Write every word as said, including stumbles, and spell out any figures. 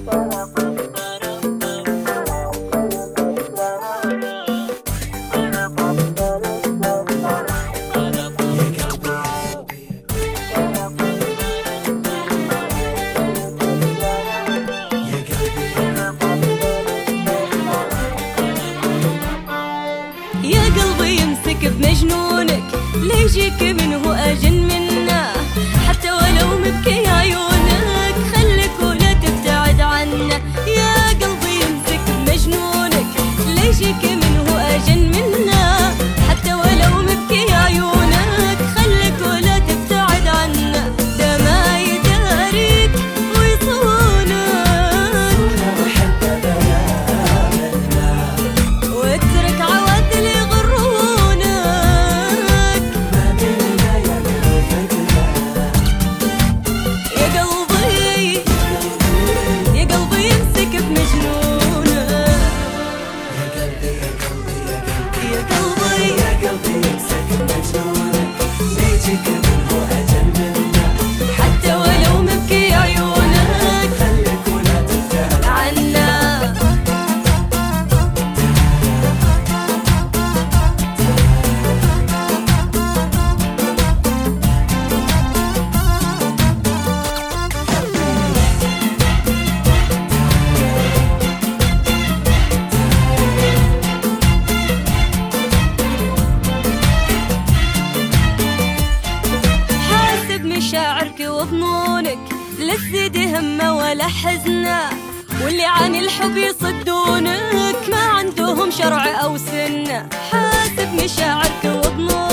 يا قلبي يمسك بمجنونك، ليجيك منه أجن منه، حتى ولو مبكي عيونك خليك ولا تبتعد عنه. يا قلبي يمسك بمجنونك، ليجيك منه أجن منه، حتى ولو مبكي عيونك خليك ولا تبتعد عنه. ده ما يداريك ويصونك واترك عوادل حتى ولو مبكي عيونك خليك ولا تبتعد عنا. مشاعرك وظنونك لا تزيد همه ولا حزنه، واللي عن الحب يصدونك ما عندهم شرع أو سنة. حاسب مشاعرك وظنونك